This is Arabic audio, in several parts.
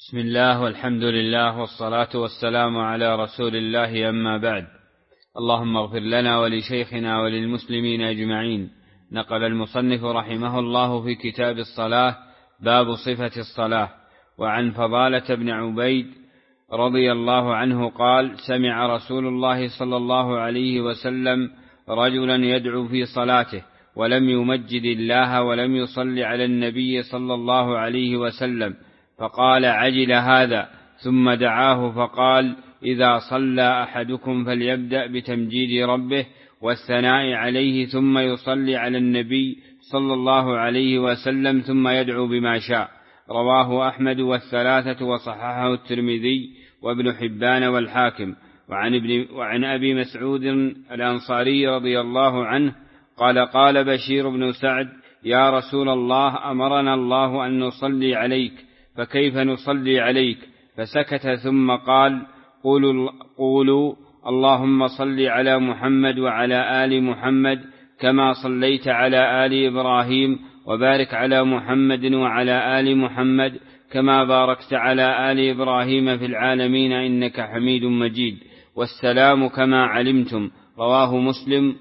بسم الله والحمد لله والصلاة والسلام على رسول الله، أما بعد. اللهم اغفر لنا ولشيخنا وللمسلمين أجمعين. نقل المصنف رحمه الله في كتاب الصلاة باب صفة الصلاة. وعن فضالة بن عبيد رضي الله عنه قال: سمع رسول الله صلى الله عليه وسلم رجلا يدعو في صلاته ولم يمجد الله ولم يصل على النبي صلى الله عليه وسلم، فقال: عجل هذا. ثم دعاه فقال: إذا صلى أحدكم فليبدأ بتمجيد ربه والثناء عليه، ثم يصلي على النبي صلى الله عليه وسلم، ثم يدعو بما شاء. رواه أحمد والثلاثة وصححه الترمذي وابن حبان والحاكم. وعن أبي مسعود الأنصاري رضي الله عنه قال: قال بشير بن سعد: يا رسول الله، أمرنا الله أن نصلي عليك، فكيف نصلي عليك؟ فسكت ثم قال: قولوا اللهم صل على محمد وعلى آل محمد كما صليت على آل إبراهيم، وبارك على محمد وعلى آل محمد كما باركت على آل إبراهيم في العالمين إنك حميد مجيد، والسلام كما علمتم. رواه مسلم.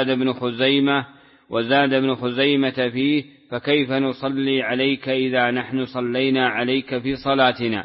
وزاد ابن خزيمة فيه: فكيف نصلي عليك إذا نحن صلينا عليك في صلاتنا؟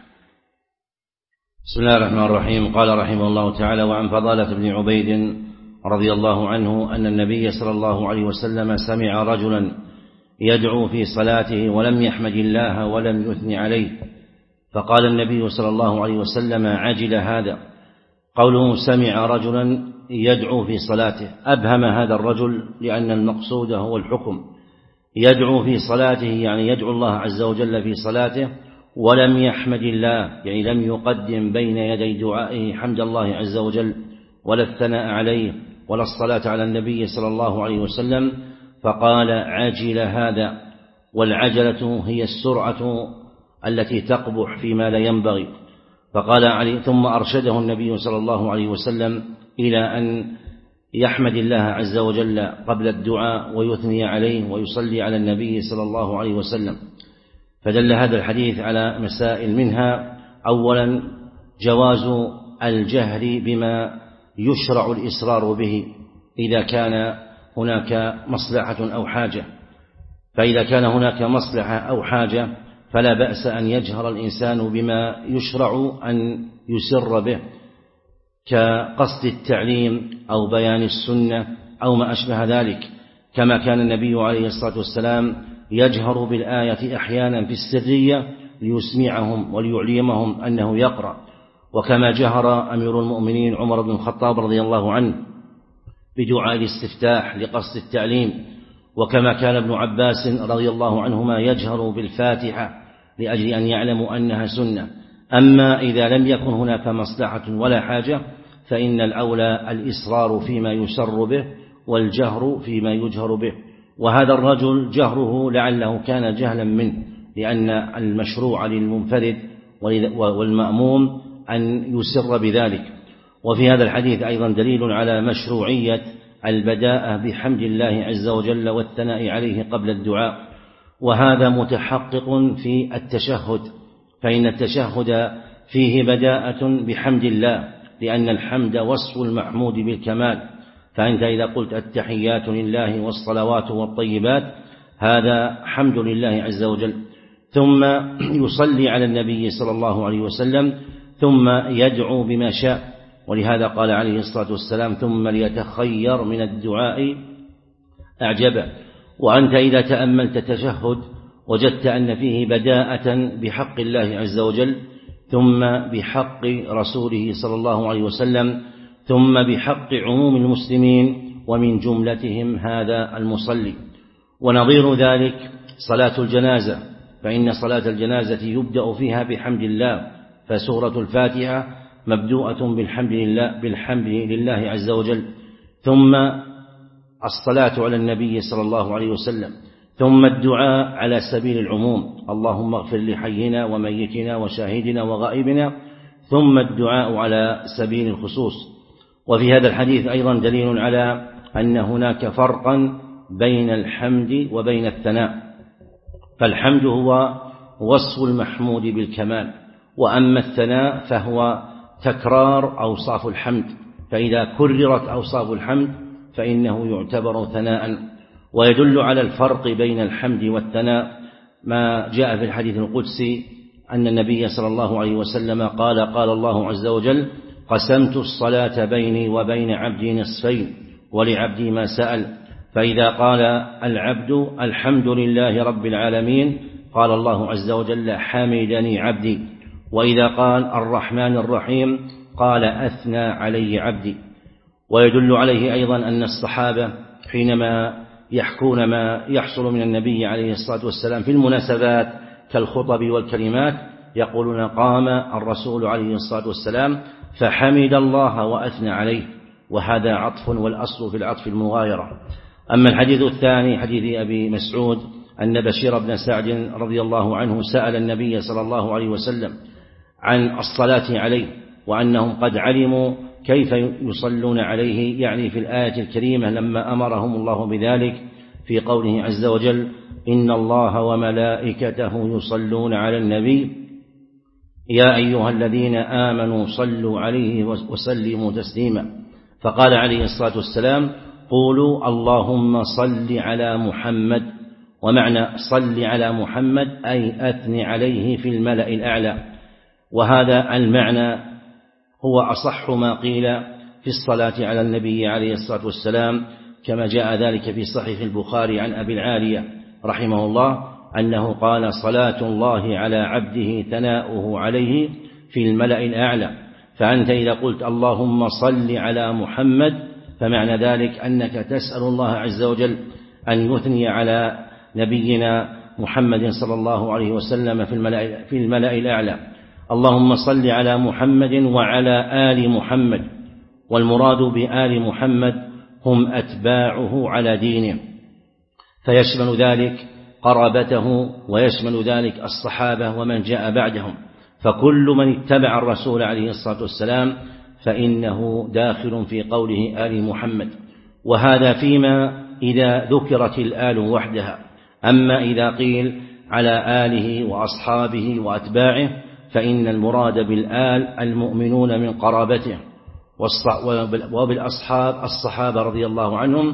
بسم الله الرحمن الرحيم. قال رحمه الله تعالى: وعن فضالة بن عبيد رضي الله عنه أن النبي صلى الله عليه وسلم سمع رجلا يدعو في صلاته ولم يحمد الله ولم يثن عليه، فقال النبي صلى الله عليه وسلم: عجل هذا. قوله سمع رجلا يدعو في صلاته أبهم هذا الرجل، لأن المقصود هو الحكم. يدعو في صلاته يعني يدعو الله عز وجل في صلاته، ولم يحمد الله يعني لم يقدم بين يدي دعائه حمد الله عز وجل ولا الثناء عليه ولا الصلاة على النبي صلى الله عليه وسلم، فقال: عجل هذا. والعجلة هي السرعة التي تقبح فيما لا ينبغي. فقال علي: ثم أرشده النبي صلى الله عليه وسلم إلى أن يحمد الله عز وجل قبل الدعاء ويثني عليه ويصلي على النبي صلى الله عليه وسلم. فدل هذا الحديث على مسائل، منها أولا جواز الجهر بما يشرع الإصرار به إذا كان هناك مصلحة أو حاجة. فإذا كان هناك مصلحة أو حاجة فلا بأس أن يجهر الإنسان بما يشرع أن يسر به، كقصد التعليم أو بيان السنة أو ما أشبه ذلك، كما كان النبي عليه الصلاة والسلام يجهر بالآية أحيانا في السرية ليسمعهم وليعلمهم أنه يقرأ، وكما جهر أمير المؤمنين عمر بن الخطاب رضي الله عنه بدعاء الاستفتاح لقصد التعليم، وكما كان ابن عباس رضي الله عنهما يجهر بالفاتحة لأجل أن يعلموا أنها سنة. أما إذا لم يكن هناك مصلحة ولا حاجة فإن الأولى الإصرار فيما يسر به والجهر فيما يجهر به. وهذا الرجل جهره لعله كان جهلا منه، لأن المشروع للمنفرد والمأموم أن يسر بذلك. وفي هذا الحديث أيضا دليل على مشروعية البداءة بحمد الله عز وجل والثناء عليه قبل الدعاء، وهذا متحقق في التشهد، فإن التشهد فيه بداءة بحمد الله، لأن الحمد وصف المحمود بالكمال. فأنت إذا قلت التحيات لله والصلوات والطيبات هذا حمد لله عز وجل، ثم يصلي على النبي صلى الله عليه وسلم، ثم يدعو بما شاء. ولهذا قال عليه الصلاة والسلام: ثم ليتخير من الدعاء أعجبه. وأنت إذا تأملت التشهد وجدت أن فيه بداءة بحق الله عز وجل، ثم بحق رسوله صلى الله عليه وسلم، ثم بحق عموم المسلمين ومن جملتهم هذا المصلي. ونظير ذلك صلاة الجنازة، فإن صلاة الجنازة يبدأ فيها بحمد الله، فسورة الفاتحة مبدوءة بالحمد لله عز وجل، ثم الصلاة على النبي صلى الله عليه وسلم، ثم الدعاء على سبيل العموم: اللهم اغفر لحينا وميتنا وشاهدنا وغائبنا، ثم الدعاء على سبيل الخصوص. وفي هذا الحديث أيضا دليل على أن هناك فرقا بين الحمد وبين الثناء. فالحمد هو وصف المحمود بالكمال، وأما الثناء فهو تكرار أوصاف الحمد، فإذا كررت أوصاف الحمد فإنه يعتبر ثناء. ويدل على الفرق بين الحمد والثناء ما جاء في الحديث القدسي أن النبي صلى الله عليه وسلم قال الله عز وجل: قسمت الصلاة بيني وبين عبدي نصفين ولعبدي ما سأل. فإذا قال العبد الحمد لله رب العالمين قال الله عز وجل: حمدني عبدي. وإذا قال الرحمن الرحيم قال: أثنى علي عبدي. ويدل عليه أيضا أن الصحابة حينما يحكون ما يحصل من النبي عليه الصلاة والسلام في المناسبات كالخطب والكلمات يقولون: قام الرسول عليه الصلاة والسلام فحمد الله وأثنى عليه، وهذا عطف، والأصل في العطف المغايرة. أما الحديث الثاني حديث أبي مسعود أن بشير بن سعد رضي الله عنه سأل النبي صلى الله عليه وسلم عن الصلاة عليه، وأنهم قد علموا كيف يصلون عليه، يعني في الآية الكريمة لما أمرهم الله بذلك في قوله عز وجل: إن الله وملائكته يصلون على النبي يا أيها الذين آمنوا صلوا عليه وسلموا تسليما. فقال عليه الصلاة والسلام: قولوا اللهم صل على محمد. ومعنى صل على محمد أي أثني عليه في الملأ الأعلى. وهذا المعنى هو أصح ما قيل في الصلاة على النبي عليه الصلاة والسلام، كما جاء ذلك في صحيح البخاري عن أبي العالية رحمه الله أنه قال: صلاة الله على عبده ثناؤه عليه في الملأ الأعلى. فأنت إذا قلت اللهم صل على محمد فمعنى ذلك أنك تسأل الله عز وجل أن يثني على نبينا محمد صلى الله عليه وسلم في الملأ الأعلى. اللهم صل على محمد وعلى آل محمد، والمراد بآل محمد هم أتباعه على دينه، فيشمل ذلك قرابته ويشمل ذلك الصحابة ومن جاء بعدهم، فكل من اتبع الرسول عليه الصلاة والسلام فإنه داخل في قوله آل محمد. وهذا فيما إذا ذكرت الآل وحدها. أما إذا قيل على آله وأصحابه وأتباعه فإن المراد بالآل المؤمنون من قرابته، وبالأصحاب الصحابة رضي الله عنهم،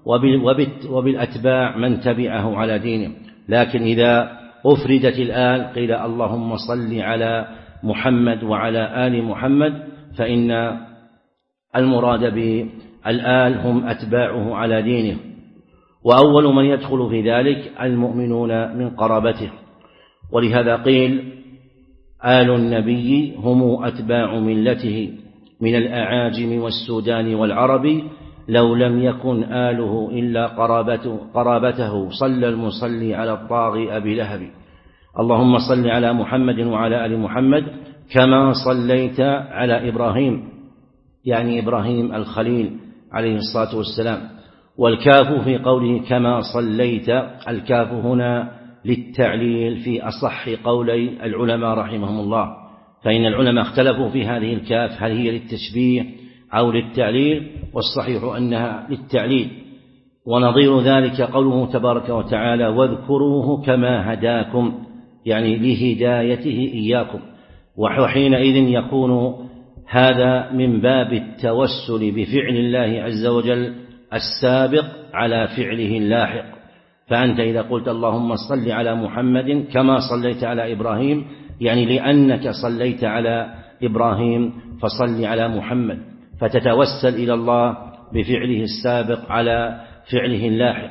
وبالأتباع من تبعه على دينه. لكن إذا أفردت الآل قيل اللهم صل على محمد وعلى آل محمد، فإن المراد بالآل هم أتباعه على دينه. وأول من يدخل في ذلك المؤمنون من قرابته. ولهذا قيل آل النبي هم أتباع ملته من الأعاجم والسودان والعرب، لو لم يكن آله إلا قرابته صلى المصلي على الطاغي أبي لهب. اللهم صل على محمد وعلى آل محمد كما صليت على إبراهيم، يعني إبراهيم الخليل عليه الصلاة والسلام. والكاف في قوله كما صليت، الكاف هنا للتعليل في أصح قولي العلماء رحمهم الله، فإن العلماء اختلفوا في هذه الكاف هل هي للتشبيه أو للتعليل، والصحيح أنها للتعليل. ونظير ذلك قوله تبارك وتعالى واذكروه كما هداكم، يعني لهدايته إياكم. وحينئذ يكون هذا من باب التوسل بفعل الله عز وجل السابق على فعله اللاحق. فأنت إذا قلت اللهم صل على محمد كما صليت على إبراهيم، يعني لأنك صليت على إبراهيم فصل على محمد، فتتوسل إلى الله بفعله السابق على فعله اللاحق.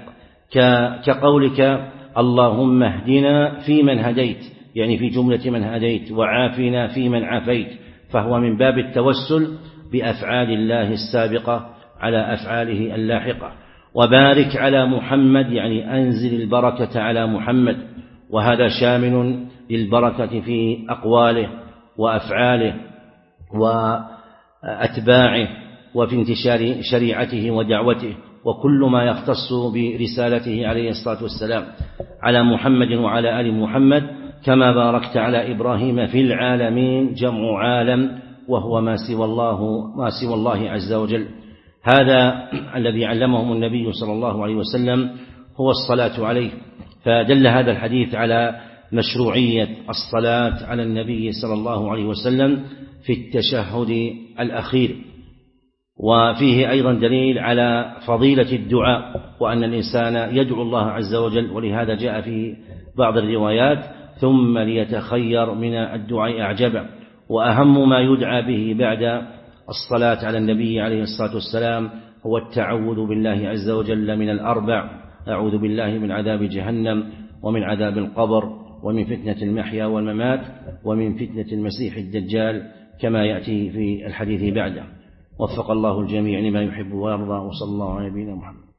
كقولك اللهم اهدنا فيمن هديت، يعني في جملة من هديت، وعافنا فيمن عافيت، فهو من باب التوسل بأفعال الله السابقة على أفعاله اللاحقة. وبارك على محمد، يعني أنزل البركة على محمد، وهذا شامل للبركة في أقواله وأفعاله وأتباعه وفي انتشار شريعته ودعوته وكل ما يختص برسالته عليه الصلاة والسلام، على محمد وعلى آل محمد كما باركت على إبراهيم في العالمين، جمع عالم وهو ما سوى الله عز وجل. هذا الذي علمهم النبي صلى الله عليه وسلم هو الصلاة عليه. فدل هذا الحديث على مشروعية الصلاة على النبي صلى الله عليه وسلم في التشهد الأخير. وفيه أيضا دليل على فضيلة الدعاء، وأن الإنسان يدعو الله عز وجل، ولهذا جاء في بعض الروايات ثم ليتخير من الدعاء أعجبه. وأهم ما يدعى به بعد الصلاة على النبي عليه الصلاة والسلام هو التعوذ بالله عز وجل من الأربع: أعوذ بالله من عذاب جهنم، ومن عذاب القبر، ومن فتنة المحيا والممات، ومن فتنة المسيح الدجال، كما يأتي في الحديث بعده. وفق الله الجميع لما يحب ويرضى، وصلى الله على نبينا محمد.